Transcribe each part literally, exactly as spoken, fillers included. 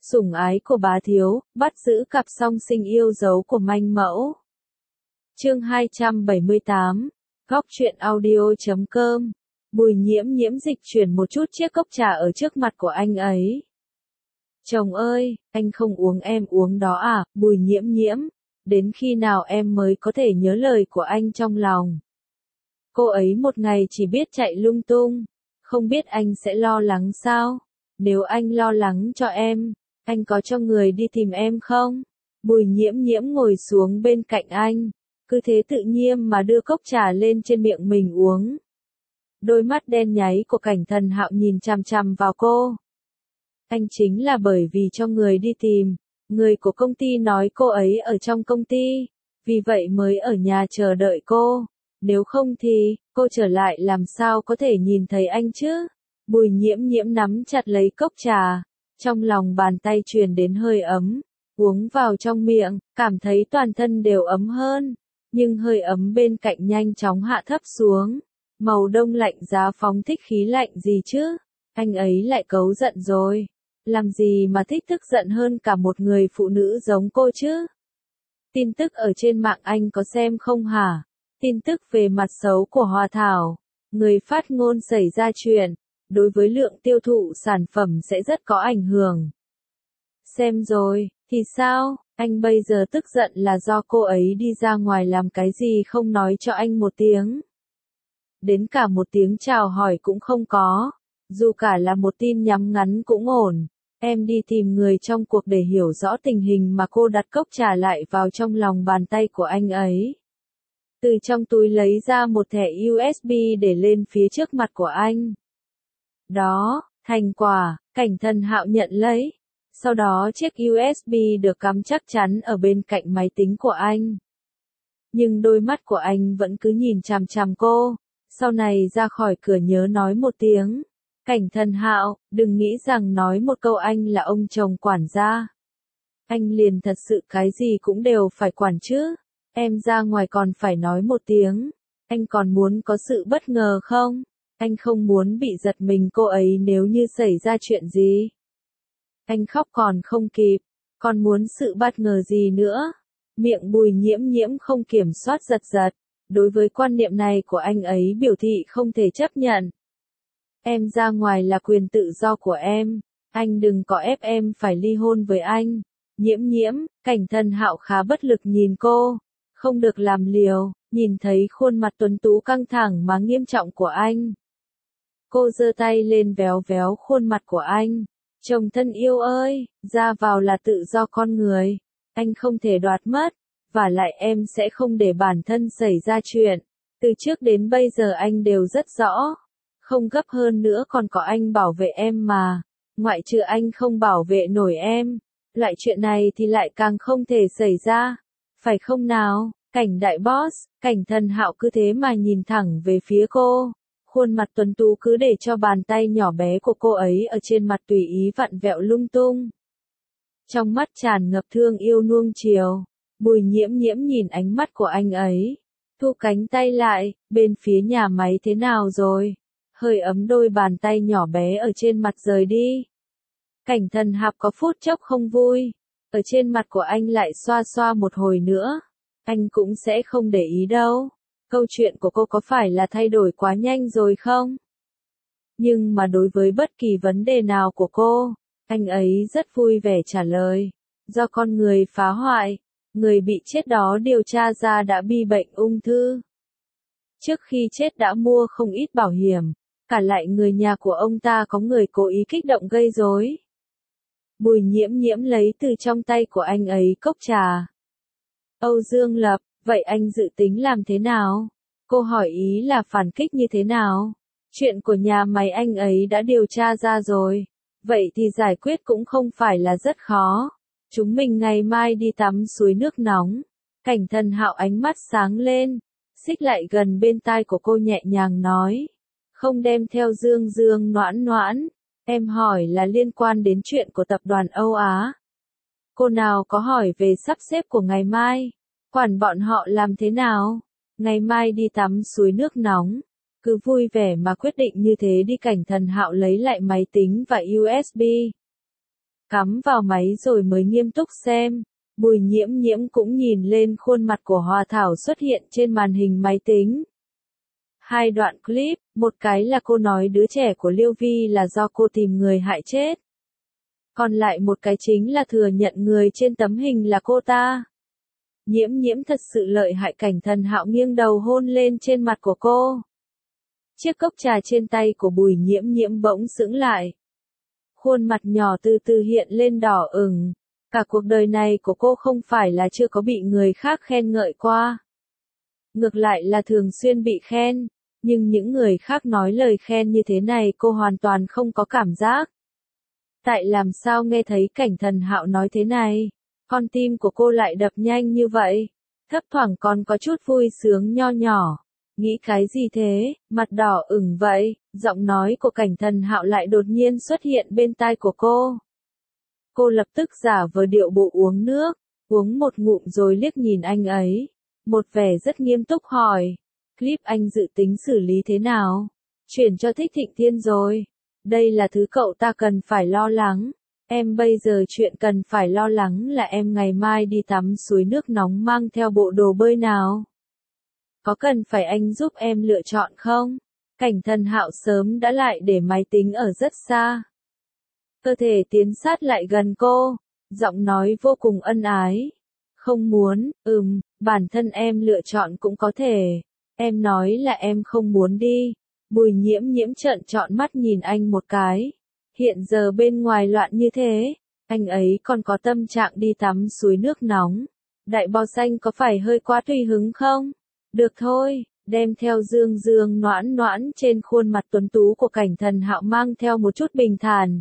Sủng ái của bá thiếu, bắt giữ cặp song sinh yêu dấu của manh mẫu. Chương hai trăm bảy mươi tám, góc truyện audio chấm com. Bùi Nhiễm Nhiễm dịch chuyển một chút chiếc cốc trà ở trước mặt của anh ấy. Chồng ơi, anh không uống em uống đó à, Bùi Nhiễm Nhiễm, đến khi nào em mới có thể nhớ lời của anh trong lòng. Cô ấy một ngày chỉ biết chạy lung tung, không biết anh sẽ lo lắng sao? Nếu anh lo lắng cho em, anh có cho người đi tìm em không? Bùi Nhiễm Nhiễm ngồi xuống bên cạnh anh, cứ thế tự nhiên mà đưa cốc trà lên trên miệng mình uống. Đôi mắt đen nháy của Cảnh Thần Hạo nhìn chằm chằm vào cô. Anh chính là bởi vì cho người đi tìm, người của công ty nói cô ấy ở trong công ty, vì vậy mới ở nhà chờ đợi cô. Nếu không thì, cô trở lại làm sao có thể nhìn thấy anh chứ? Bùi Nhiễm Nhiễm nắm chặt lấy cốc trà, trong lòng bàn tay truyền đến hơi ấm, uống vào trong miệng, cảm thấy toàn thân đều ấm hơn, nhưng hơi ấm bên cạnh nhanh chóng hạ thấp xuống. Màu đông lạnh giá phóng thích khí lạnh gì chứ? Anh ấy lại cấu giận rồi. Làm gì mà thích tức giận hơn cả một người phụ nữ giống cô chứ? Tin tức ở trên mạng anh có xem không hả? Tin tức về mặt xấu của Hòa Thảo. Người phát ngôn xảy ra chuyện, đối với lượng tiêu thụ sản phẩm sẽ rất có ảnh hưởng. Xem rồi, thì sao? Anh bây giờ tức giận là do cô ấy đi ra ngoài làm cái gì không nói cho anh một tiếng. Đến cả một tiếng chào hỏi cũng không có, dù cả là một tin nhắn ngắn cũng ổn. Em đi tìm người trong cuộc để hiểu rõ tình hình mà cô đặt cốc trà lại vào trong lòng bàn tay của anh ấy. Từ trong túi lấy ra một thẻ u ét bê để lên phía trước mặt của anh. Đó, thành quả, Cảnh Thần Hạo nhận lấy. Sau đó chiếc u ét bê được cắm chắc chắn ở bên cạnh máy tính của anh. Nhưng đôi mắt của anh vẫn cứ nhìn chằm chằm cô. Sau này ra khỏi cửa nhớ nói một tiếng. Cảnh Thần Hạo, đừng nghĩ rằng nói một câu anh là ông chồng quản gia. Anh liền thật sự cái gì cũng đều phải quản chứ. Em ra ngoài còn phải nói một tiếng. Anh còn muốn có sự bất ngờ không? Anh không muốn bị giật mình cô ấy nếu như xảy ra chuyện gì. Anh khóc còn không kịp. Còn muốn sự bất ngờ gì nữa? Miệng Bùi Nhiễm Nhiễm không kiểm soát giật giật. Đối với quan niệm này của anh ấy biểu thị không thể chấp nhận. Em ra ngoài là quyền tự do của em. Anh đừng có ép em phải ly hôn với anh. Nhiễm Nhiễm, Cảnh Thần Hạo khá bất lực nhìn cô. Không được làm liều, nhìn thấy khuôn mặt tuấn tú căng thẳng mà nghiêm trọng của anh. Cô giơ tay lên véo véo khuôn mặt của anh. Chồng thân yêu ơi, ra vào là tự do con người. Anh không thể đoạt mất. Và lại em sẽ không để bản thân xảy ra chuyện. Từ trước đến bây giờ anh đều rất rõ. Không gấp hơn nữa còn có anh bảo vệ em mà. Ngoại trừ anh không bảo vệ nổi em. Loại chuyện này thì lại càng không thể xảy ra. Phải không nào? Cảnh đại boss, Cảnh Thần Hạo cứ thế mà nhìn thẳng về phía cô. Khuôn mặt tuấn tú cứ để cho bàn tay nhỏ bé của cô ấy ở trên mặt tùy ý vặn vẹo lung tung. Trong mắt tràn ngập thương yêu nuông chiều. Bùi Nhiễm Nhiễm nhìn ánh mắt của anh ấy. Thu cánh tay lại, bên phía nhà máy thế nào rồi? Hơi ấm đôi bàn tay nhỏ bé ở trên mặt rời đi. Cảnh Thần Hạo có phút chốc không vui. Ở trên mặt của anh lại xoa xoa một hồi nữa. Anh cũng sẽ không để ý đâu. Câu chuyện của cô có phải là thay đổi quá nhanh rồi không? Nhưng mà đối với bất kỳ vấn đề nào của cô, anh ấy rất vui vẻ trả lời. Do con người phá hoại, người bị chết đó điều tra ra đã bị bệnh ung thư. Trước khi chết đã mua không ít bảo hiểm, cả lại người nhà của ông ta có người cố ý kích động gây rối. Bùi Nhiễm Nhiễm lấy từ trong tay của anh ấy cốc trà. Âu Dương Lập, vậy anh dự tính làm thế nào? Cô hỏi ý là phản kích như thế nào? Chuyện của nhà máy anh ấy đã điều tra ra rồi. Vậy thì giải quyết cũng không phải là rất khó. Chúng mình ngày mai đi tắm suối nước nóng. Cảnh Thần Hạo ánh mắt sáng lên. Xích lại gần bên tai của cô nhẹ nhàng nói. Không đem theo Dương Dương Noãn Noãn. Em hỏi là liên quan đến chuyện của tập đoàn Âu Á. Cô nào có hỏi về sắp xếp của ngày mai. Quản bọn họ làm thế nào? Ngày mai đi tắm suối nước nóng. Cứ vui vẻ mà quyết định như thế đi. Cảnh Thần Hạo lấy lại máy tính và u ét bê. cắm vào máy rồi mới nghiêm túc xem. Bùi Nhiễm Nhiễm cũng nhìn lên khuôn mặt của Hoa Thảo xuất hiện trên màn hình máy tính. Hai đoạn clip, một cái là cô nói đứa trẻ của Liêu Vi là do cô tìm người hại chết. Còn lại một cái chính là thừa nhận người trên tấm hình là cô ta. Nhiễm Nhiễm thật sự lợi hại. Cảnh Thần Hạo nghiêng đầu hôn lên trên mặt của cô. Chiếc cốc trà trên tay của Bùi Nhiễm Nhiễm bỗng sững lại. Khuôn mặt nhỏ từ từ hiện lên đỏ ửng. Cả cuộc đời này của cô không phải là chưa có bị người khác khen ngợi qua. Ngược lại là thường xuyên bị khen, nhưng những người khác nói lời khen như thế này cô hoàn toàn không có cảm giác. Tại làm sao nghe thấy Cảnh Thần Hạo nói thế này, con tim của cô lại đập nhanh như vậy, thấp thoảng còn có chút vui sướng nho nhỏ. Nghĩ cái gì thế, mặt đỏ ửng vậy, giọng nói của Cảnh Thần Hạo lại đột nhiên xuất hiện bên tai của cô. Cô lập tức giả vờ điệu bộ uống nước, uống một ngụm rồi liếc nhìn anh ấy. Một vẻ rất nghiêm túc hỏi, clip anh dự tính xử lý thế nào? Chuyển cho Thích Thịnh Thiên rồi. Đây là thứ cậu ta cần phải lo lắng. Em bây giờ chuyện cần phải lo lắng là em ngày mai đi tắm suối nước nóng mang theo bộ đồ bơi nào. Có cần phải anh giúp em lựa chọn không? Cảnh Thần Hạo sớm đã lại để máy tính ở rất xa. Cơ thể tiến sát lại gần cô, giọng nói vô cùng ân ái. Không muốn, ừm, bản thân em lựa chọn cũng có thể. Em nói là em không muốn đi. Bùi Nhiễm Nhiễm trợn trọn mắt nhìn anh một cái. Hiện giờ bên ngoài loạn như thế, anh ấy còn có tâm trạng đi tắm suối nước nóng. Đại bò xanh có phải hơi quá tùy hứng không? Được thôi, đem theo dương dương noãn noãn trên khuôn mặt tuấn tú của Cảnh Thần Hạo mang theo một chút bình thản.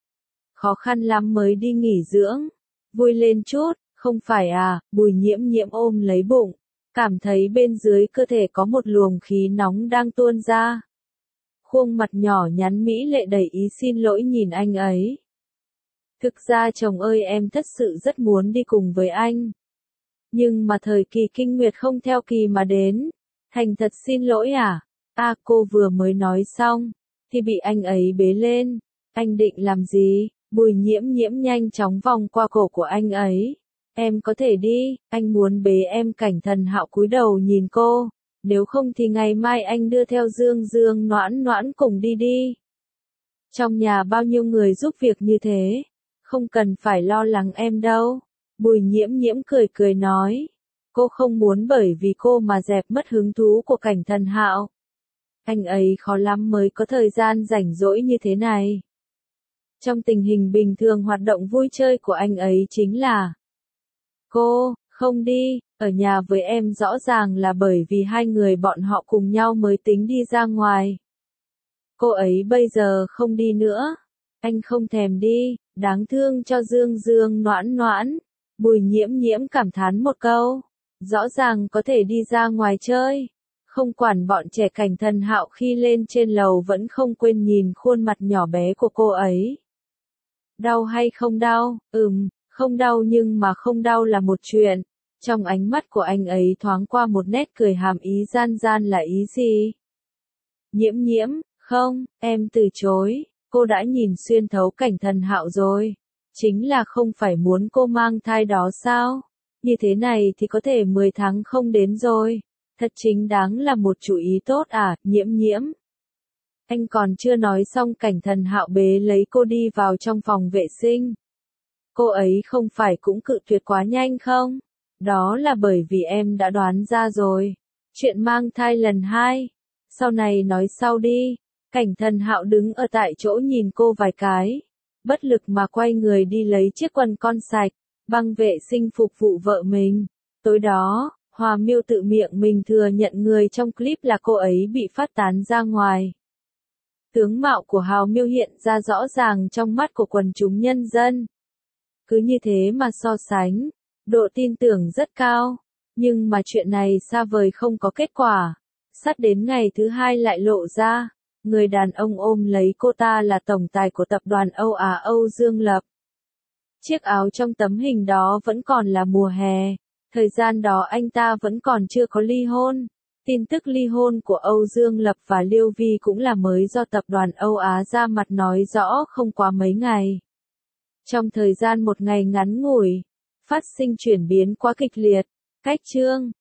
Khó khăn lắm mới đi nghỉ dưỡng. Vui lên chút, không phải à? Bùi Nhiễm Nhiễm ôm lấy bụng, cảm thấy bên dưới cơ thể có một luồng khí nóng đang tuôn ra. Khuôn mặt nhỏ nhắn mỹ lệ đầy ý xin lỗi nhìn anh ấy. Thực ra chồng ơi, em thật sự rất muốn đi cùng với anh. Nhưng mà thời kỳ kinh nguyệt không theo kỳ mà đến. Thành thật xin lỗi à? À, cô vừa mới nói xong, thì bị anh ấy bế lên. Anh định làm gì? Bùi Nhiễm Nhiễm nhanh chóng vòng qua cổ của anh ấy. Em có thể đi, anh muốn bế em. Cảnh Thần Hạo cúi đầu nhìn cô. Nếu không thì ngày mai anh đưa theo Dương Dương noãn noãn cùng đi đi. Trong nhà bao nhiêu người giúp việc như thế. Không cần phải lo lắng em đâu. Bùi Nhiễm Nhiễm cười cười nói. Cô không muốn bởi vì cô mà dẹp mất hứng thú của Cảnh Thần Hạo. Anh ấy khó lắm mới có thời gian rảnh rỗi như thế này. Trong tình hình bình thường hoạt động vui chơi của anh ấy chính là cô, không đi, ở nhà với em rõ ràng là bởi vì hai người bọn họ cùng nhau mới tính đi ra ngoài. Cô ấy bây giờ không đi nữa. Anh không thèm đi, đáng thương cho Dương Dương noãn noãn. Bùi Nhiễm Nhiễm cảm thán một câu. Rõ ràng có thể đi ra ngoài chơi. Không quản bọn trẻ. Cảnh Thần Hạo khi lên trên lầu vẫn không quên nhìn khuôn mặt nhỏ bé của cô ấy. Đau hay không đau? Ừm, không đau nhưng mà không đau là một chuyện. Trong ánh mắt của anh ấy thoáng qua một nét cười hàm ý gian gian là ý gì? Nhiễm Nhiễm, không, em từ chối. Cô đã nhìn xuyên thấu Cảnh Thần Hạo rồi. Chính là không phải muốn cô mang thai đó sao? Như thế này thì có thể mười tháng không đến rồi. Thật chính đáng là một chủ ý tốt à, Nhiễm Nhiễm. Anh còn chưa nói xong Cảnh Thần Hạo bế lấy cô đi vào trong phòng vệ sinh. Cô ấy không phải cũng cự tuyệt quá nhanh không? Đó là bởi vì em đã đoán ra rồi. Chuyện mang thai lần hai. Sau này nói sau đi. Cảnh Thần Hạo đứng ở tại chỗ nhìn cô vài cái. Bất lực mà quay người đi lấy chiếc quần con sạch, băng vệ sinh phục vụ vợ mình. Tối đó, Hòa Miêu tự miệng mình thừa nhận người trong clip là cô ấy bị phát tán ra ngoài. Tướng mạo của Hào Miêu hiện ra rõ ràng trong mắt của quần chúng nhân dân. Cứ như thế mà so sánh, độ tin tưởng rất cao. Nhưng mà chuyện này xa vời không có kết quả. Sắp đến ngày thứ hai lại lộ ra. Người đàn ông ôm lấy cô ta là tổng tài của tập đoàn Âu Á Âu Dương Lập. Chiếc áo trong tấm hình đó vẫn còn là mùa hè. Thời gian đó anh ta vẫn còn chưa có ly hôn. Tin tức ly hôn của Âu Dương Lập và Liêu Vi cũng là mới do tập đoàn Âu Á ra mặt nói rõ không quá mấy ngày. Trong thời gian một ngày ngắn ngủi, phát sinh chuyển biến quá kịch liệt. Cách chương